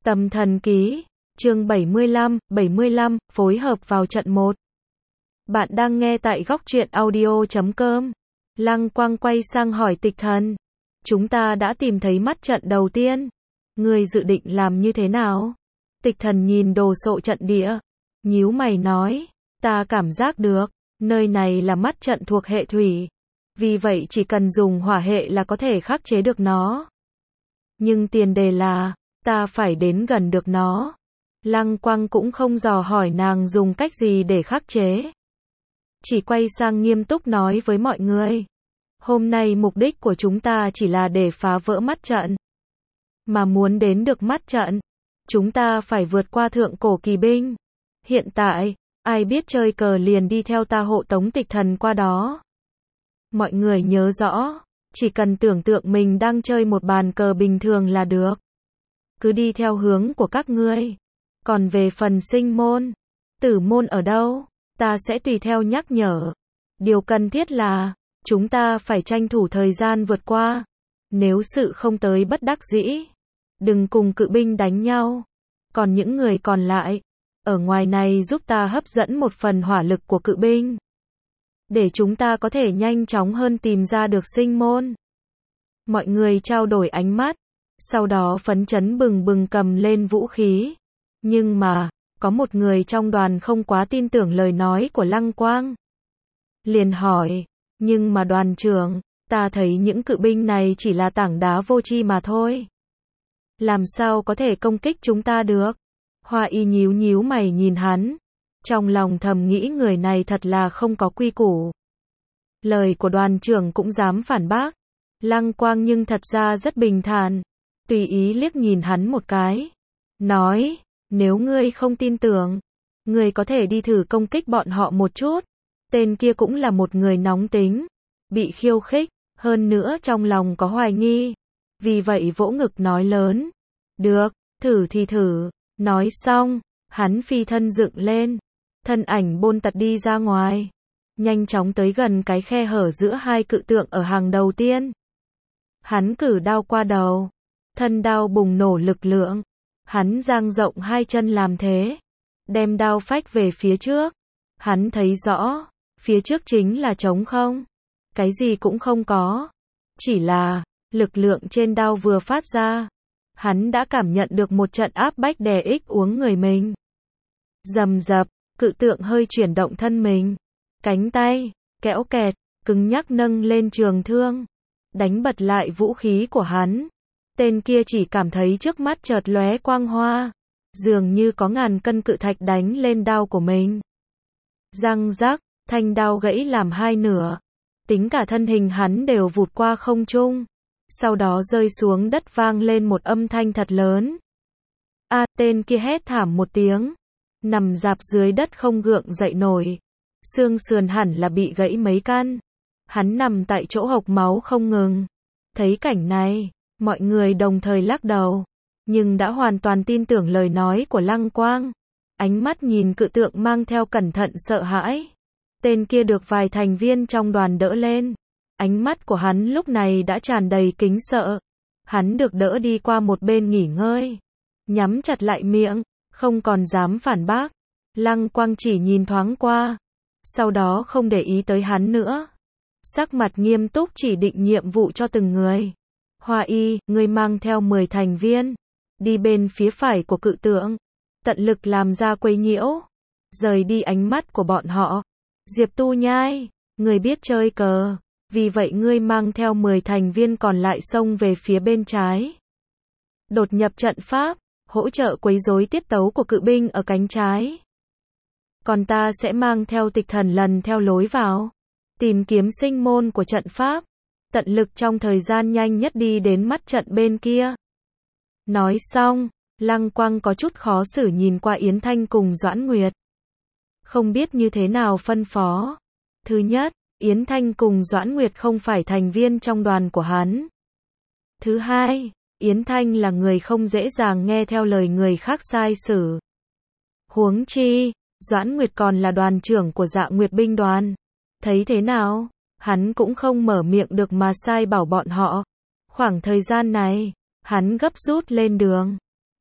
Tâm thần ký, chương 75, phối hợp vào trận 1. Bạn đang nghe tại góc truyện audio.com. Lăng Quang quay sang hỏi Tịch Thần. Chúng ta đã tìm thấy mắt trận đầu tiên. Ngươi dự định làm như thế nào? Tịch Thần nhìn đồ sộ trận địa. Nhíu mày nói. Ta cảm giác được, nơi này là mắt trận thuộc hệ thủy. Vì vậy chỉ cần dùng hỏa hệ là có thể khắc chế được nó. Nhưng tiền đề là, ta phải đến gần được nó. Lăng Quang cũng không dò hỏi nàng dùng cách gì để khắc chế. Chỉ quay sang nghiêm túc nói với mọi người. Hôm nay mục đích của chúng ta chỉ là để phá vỡ mắt trận. Mà muốn đến được mắt trận, chúng ta phải vượt qua thượng cổ kỳ binh. Hiện tại, ai biết chơi cờ liền đi theo ta hộ tống Tịch Thần qua đó. Mọi người nhớ rõ, chỉ cần tưởng tượng mình đang chơi một bàn cờ bình thường là được. Cứ đi theo hướng của các ngươi. Còn về phần sinh môn, tử môn ở đâu, ta sẽ tùy theo nhắc nhở. Điều cần thiết là, chúng ta phải tranh thủ thời gian vượt qua. Nếu sự không tới bất đắc dĩ, đừng cùng cự binh đánh nhau. Còn những người còn lại, ở ngoài này giúp ta hấp dẫn một phần hỏa lực của cự binh. Để chúng ta có thể nhanh chóng hơn tìm ra được sinh môn. Mọi người trao đổi ánh mắt, sau đó phấn chấn bừng bừng cầm lên vũ khí. Nhưng mà, có một người trong đoàn không quá tin tưởng lời nói của Lăng Quang. Liền hỏi, nhưng mà đoàn trưởng, ta thấy những cự binh này chỉ là tảng đá vô tri mà thôi. Làm sao có thể công kích chúng ta được? Hoa Y nhíu nhíu mày nhìn hắn. Trong lòng thầm nghĩ người này thật là không có quy củ. Lời của đoàn trưởng cũng dám phản bác. Lăng Quang nhưng thật ra rất bình thản. Tùy ý liếc nhìn hắn một cái. Nói, nếu ngươi không tin tưởng, ngươi có thể đi thử công kích bọn họ một chút. Tên kia cũng là một người nóng tính, bị khiêu khích, hơn nữa trong lòng có hoài nghi. Vì vậy vỗ ngực nói lớn. Được, thử thì thử. Nói xong, hắn phi thân dựng lên. Thân ảnh bôn tật đi ra ngoài. Nhanh chóng tới gần cái khe hở giữa hai cự tượng ở hàng đầu tiên. Hắn cử đao qua đầu. Thân đao bùng nổ lực lượng. Hắn dang rộng hai chân làm thế. Đem đao phách về phía trước. Hắn thấy rõ, phía trước chính là trống không. Cái gì cũng không có. Chỉ là, lực lượng trên đao vừa phát ra. Hắn đã cảm nhận được một trận áp bách đè ích uống người mình. Rầm rập, cự tượng hơi chuyển động thân mình. Cánh tay, kẽo kẹt, cứng nhắc nâng lên trường thương. Đánh bật lại vũ khí của hắn. Tên kia chỉ cảm thấy trước mắt chợt lóe quang hoa. Dường như có ngàn cân cự thạch đánh lên đao của mình. Răng rắc, thanh đao gãy làm hai nửa. Tính cả thân hình hắn đều vụt qua không trung. Sau đó rơi xuống đất vang lên một âm thanh thật lớn. Tên kia hét thảm một tiếng. Nằm rạp dưới đất không gượng dậy nổi. Xương sườn hẳn là bị gãy mấy căn. Hắn nằm tại chỗ hộc máu không ngừng. Thấy cảnh này, mọi người đồng thời lắc đầu. Nhưng đã hoàn toàn tin tưởng lời nói của Lăng Quang. Ánh mắt nhìn cự tượng mang theo cẩn thận sợ hãi. Tên kia được vài thành viên trong đoàn đỡ lên. Ánh mắt của hắn lúc này đã tràn đầy kính sợ. Hắn được đỡ đi qua một bên nghỉ ngơi. Nhắm chặt lại miệng, không còn dám phản bác. Lăng Quang chỉ nhìn thoáng qua. Sau đó không để ý tới hắn nữa. Sắc mặt nghiêm túc chỉ định nhiệm vụ cho từng người. Hoa Y, ngươi mang theo 10 thành viên. Đi bên phía phải của cự tượng. Tận lực làm ra quấy nhiễu. Rời đi ánh mắt của bọn họ. Diệp Tu Nhai, ngươi biết chơi cờ. Vì vậy ngươi mang theo 10 thành viên còn lại xông về phía bên trái. Đột nhập trận pháp, hỗ trợ quấy rối tiết tấu của cự binh ở cánh trái. Còn ta sẽ mang theo Tịch Thần lần theo lối vào. Tìm kiếm sinh môn của trận pháp. Tận lực trong thời gian nhanh nhất đi đến mắt trận bên kia. Nói xong, Lăng Quang có chút khó xử nhìn qua Yến Thanh cùng Doãn Nguyệt. Không biết như thế nào phân phó. Thứ nhất, Yến Thanh cùng Doãn Nguyệt không phải thành viên trong đoàn của hắn. Thứ hai, Yến Thanh là người không dễ dàng nghe theo lời người khác sai sử. Huống chi, Doãn Nguyệt còn là đoàn trưởng của Dạ Nguyệt binh đoàn. Thấy thế nào, hắn cũng không mở miệng được mà sai bảo bọn họ. Khoảng thời gian này, hắn gấp rút lên đường.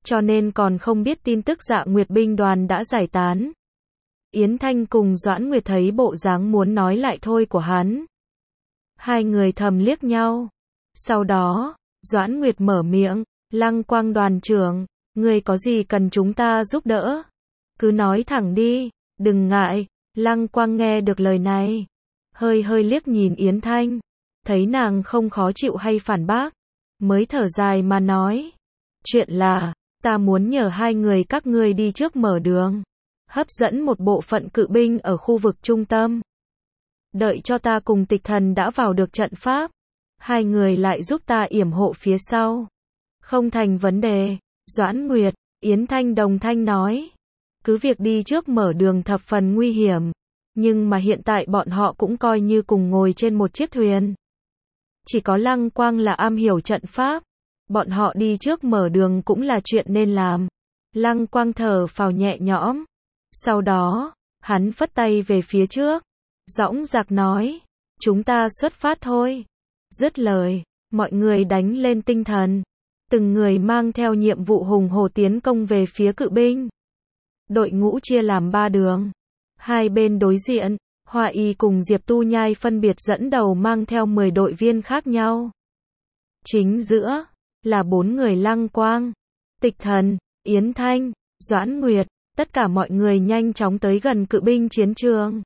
cho nên còn không biết tin tức Dạ Nguyệt binh đoàn đã giải tán. Yến Thanh cùng Doãn Nguyệt thấy bộ dáng muốn nói lại thôi của hắn. Hai người thầm liếc nhau. Sau đó, Doãn Nguyệt mở miệng, Lăng Quang đoàn trưởng, người có gì cần chúng ta giúp đỡ? Cứ nói thẳng đi, đừng ngại. Lăng Quang nghe được lời này, hơi liếc nhìn Yến Thanh, thấy nàng không khó chịu hay phản bác, mới thở dài mà nói, chuyện là, ta muốn nhờ hai người các ngươi đi trước mở đường, hấp dẫn một bộ phận cự binh ở khu vực trung tâm. Đợi cho ta cùng Tịch Thần đã vào được trận pháp, hai người lại giúp ta yểm hộ phía sau. Không thành vấn đề. Doãn Nguyệt, Yến Thanh đồng thanh nói, cứ việc đi trước mở đường thập phần nguy hiểm, nhưng mà hiện tại bọn họ cũng coi như cùng ngồi trên một chiếc thuyền. Chỉ có Lăng Quang là am hiểu trận pháp, bọn họ đi trước mở đường cũng là chuyện nên làm. Lăng Quang thở phào nhẹ nhõm, sau đó, hắn phất tay về phía trước, dõng dạc nói, chúng ta xuất phát thôi. Dứt lời, mọi người đánh lên tinh thần, từng người mang theo nhiệm vụ hùng hổ tiến công về phía cự binh. Đội ngũ chia làm 3 đường. Hai bên đối diện, Hoa Y cùng Diệp Tu Nhai phân biệt dẫn đầu mang theo 10 đội viên khác nhau. Chính giữa, là 4 người Lăng Quang, Tịch Thần, Yến Thanh, Doãn Nguyệt, tất cả mọi người nhanh chóng tới gần cự binh chiến trường.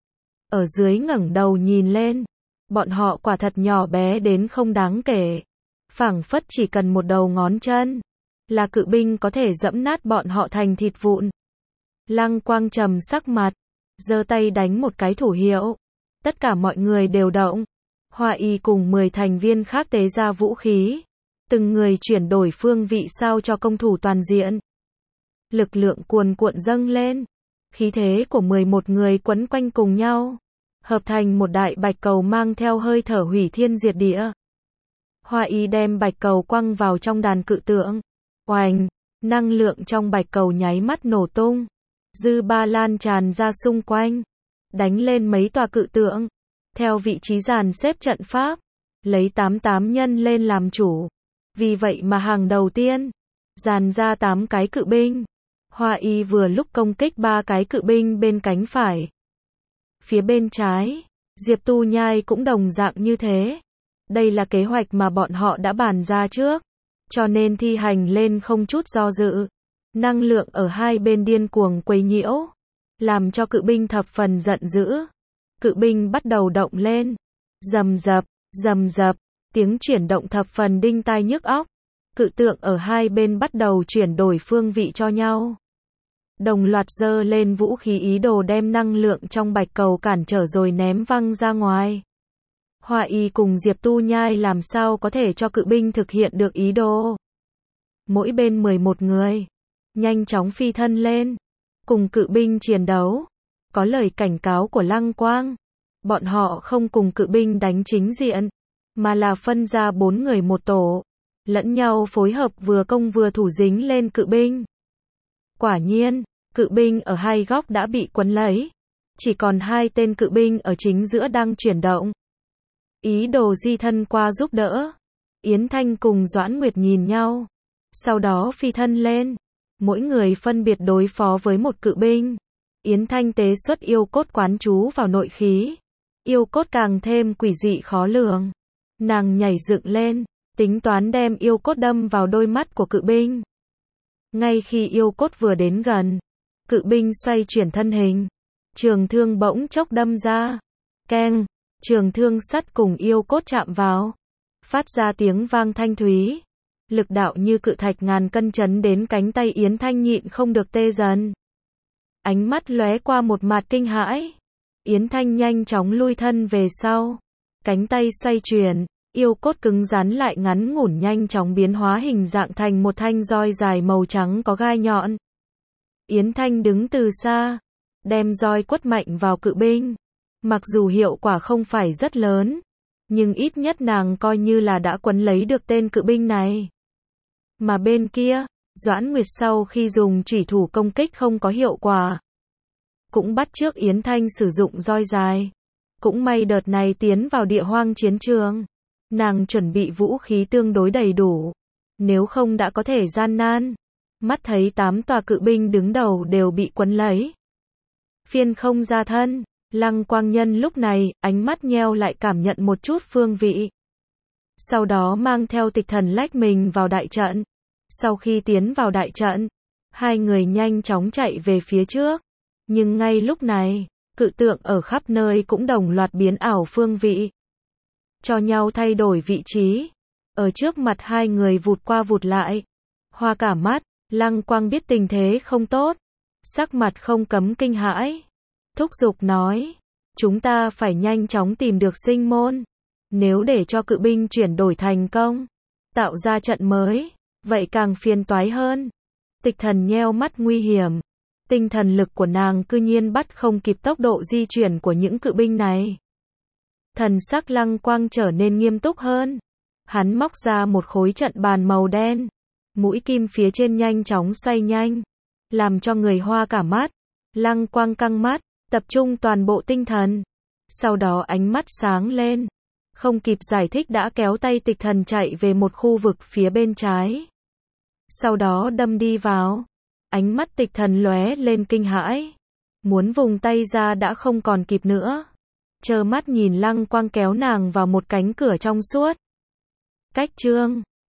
Ở dưới ngẩng đầu nhìn lên, bọn họ quả thật nhỏ bé đến không đáng kể. Phảng phất chỉ cần một đầu ngón chân, là cự binh có thể dẫm nát bọn họ thành thịt vụn. Lăng Quang trầm sắc mặt, giơ tay đánh một cái thủ hiệu. Tất cả mọi người đều động. Hoa Y cùng 10 thành viên khác tế ra vũ khí. Từng người chuyển đổi phương vị sao cho công thủ toàn diện. Lực lượng cuồn cuộn dâng lên. Khí thế của 11 người quấn quanh cùng nhau, hợp thành một đại bạch cầu mang theo hơi thở hủy thiên diệt địa. Hoa Y đem bạch cầu quăng vào trong đàn cự tượng. Oành, năng lượng trong bạch cầu nháy mắt nổ tung. Dư ba lan tràn ra xung quanh, đánh lên mấy tòa cự tượng. Theo vị trí dàn xếp trận pháp, lấy 88 nhân lên làm chủ. Vì vậy mà hàng đầu tiên, dàn ra 8 cái cự binh. Hoa Y vừa lúc công kích 3 cái cự binh bên cánh phải. Phía bên trái, Diệp Tu Nhai cũng đồng dạng như thế. Đây là kế hoạch mà bọn họ đã bàn ra trước, cho nên thi hành lên không chút do dự. Năng lượng ở hai bên điên cuồng quấy nhiễu, làm cho cự binh thập phần giận dữ. Cự binh bắt đầu động lên, rầm rập, tiếng chuyển động thập phần đinh tai nhức óc. Cự tượng ở hai bên bắt đầu chuyển đổi phương vị cho nhau. Đồng loạt giơ lên vũ khí ý đồ đem năng lượng trong bạch cầu cản trở rồi ném văng ra ngoài. Hoa Y cùng Diệp Tu Nhai làm sao có thể cho cự binh thực hiện được ý đồ. Mỗi bên 11 người, nhanh chóng phi thân lên, cùng cự binh chiến đấu. Có lời cảnh cáo của Lăng Quang, bọn họ không cùng cự binh đánh chính diện, mà là phân ra 4 người một tổ, lẫn nhau phối hợp vừa công vừa thủ dính lên cự binh. Quả nhiên, cự binh ở hai góc đã bị quấn lấy, chỉ còn 2 tên cự binh ở chính giữa đang chuyển động. Ý đồ di thân qua giúp đỡ. Yến Thanh cùng Doãn Nguyệt nhìn nhau, sau đó phi thân lên, mỗi người phân biệt đối phó với một cự binh. Yến Thanh tế xuất yêu cốt quán chú vào nội khí, yêu cốt càng thêm quỷ dị khó lường. Nàng nhảy dựng lên, tính toán đem yêu cốt đâm vào đôi mắt của cự binh. Ngay khi yêu cốt vừa đến gần, cự binh xoay chuyển thân hình, trường thương bỗng chốc đâm ra. Keng, trường thương sắt cùng yêu cốt chạm vào, phát ra tiếng vang thanh thúy. Lực đạo như cự thạch ngàn cân chấn đến cánh tay Yến Thanh nhịn không được tê dần. Ánh mắt lóe qua một mạt kinh hãi. Yến Thanh nhanh chóng lui thân về sau. Cánh tay xoay chuyển, yêu cốt cứng rắn lại ngắn ngủn nhanh chóng biến hóa hình dạng thành một thanh roi dài màu trắng có gai nhọn. Yến Thanh đứng từ xa, đem roi quất mạnh vào cự binh. Mặc dù hiệu quả không phải rất lớn, nhưng ít nhất nàng coi như là đã quấn lấy được tên cự binh này. Mà bên kia, Doãn Nguyệt sau khi dùng chủy thủ công kích không có hiệu quả, cũng bắt chước Yến Thanh sử dụng roi dài. Cũng may đợt này tiến vào địa hoang chiến trường, nàng chuẩn bị vũ khí tương đối đầy đủ, nếu không đã có thể gian nan. mắt thấy 8 tòa cự binh đứng đầu đều bị quấn lấy. Phiên không ra thân, Lăng Quang Nhân lúc này, ánh mắt nheo lại cảm nhận một chút phương vị. Sau đó mang theo Tịch Thần lách mình vào đại trận. Sau khi tiến vào đại trận, hai người nhanh chóng chạy về phía trước. Nhưng ngay lúc này, cự tượng ở khắp nơi cũng đồng loạt biến ảo phương vị. Cho nhau thay đổi vị trí. Ở trước mặt hai người vụt qua vụt lại. Hoa cả mắt, Lăng Quang biết tình thế không tốt. Sắc mặt không cấm kinh hãi. Thúc giục nói, chúng ta phải nhanh chóng tìm được sinh môn. Nếu để cho cự binh chuyển đổi thành công, tạo ra trận mới, vậy càng phiền toái hơn. Tịch Thần nheo mắt nguy hiểm. Tinh thần lực của nàng cư nhiên bắt không kịp tốc độ di chuyển của những cự binh này. Thần sắc Lăng Quang trở nên nghiêm túc hơn. Hắn móc ra một khối trận bàn màu đen. Mũi kim phía trên nhanh chóng xoay nhanh, làm cho người hoa cả mắt. Lăng Quang căng mắt, tập trung toàn bộ tinh thần. Sau đó ánh mắt sáng lên. Không kịp giải thích đã kéo tay Tịch Thần chạy về một khu vực phía bên trái. Sau đó đâm đi vào. Ánh mắt Tịch Thần lóe lên kinh hãi. Muốn vùng tay ra đã không còn kịp nữa. Trơ mắt nhìn Lăng Quang kéo nàng vào một cánh cửa trong suốt. Cách chương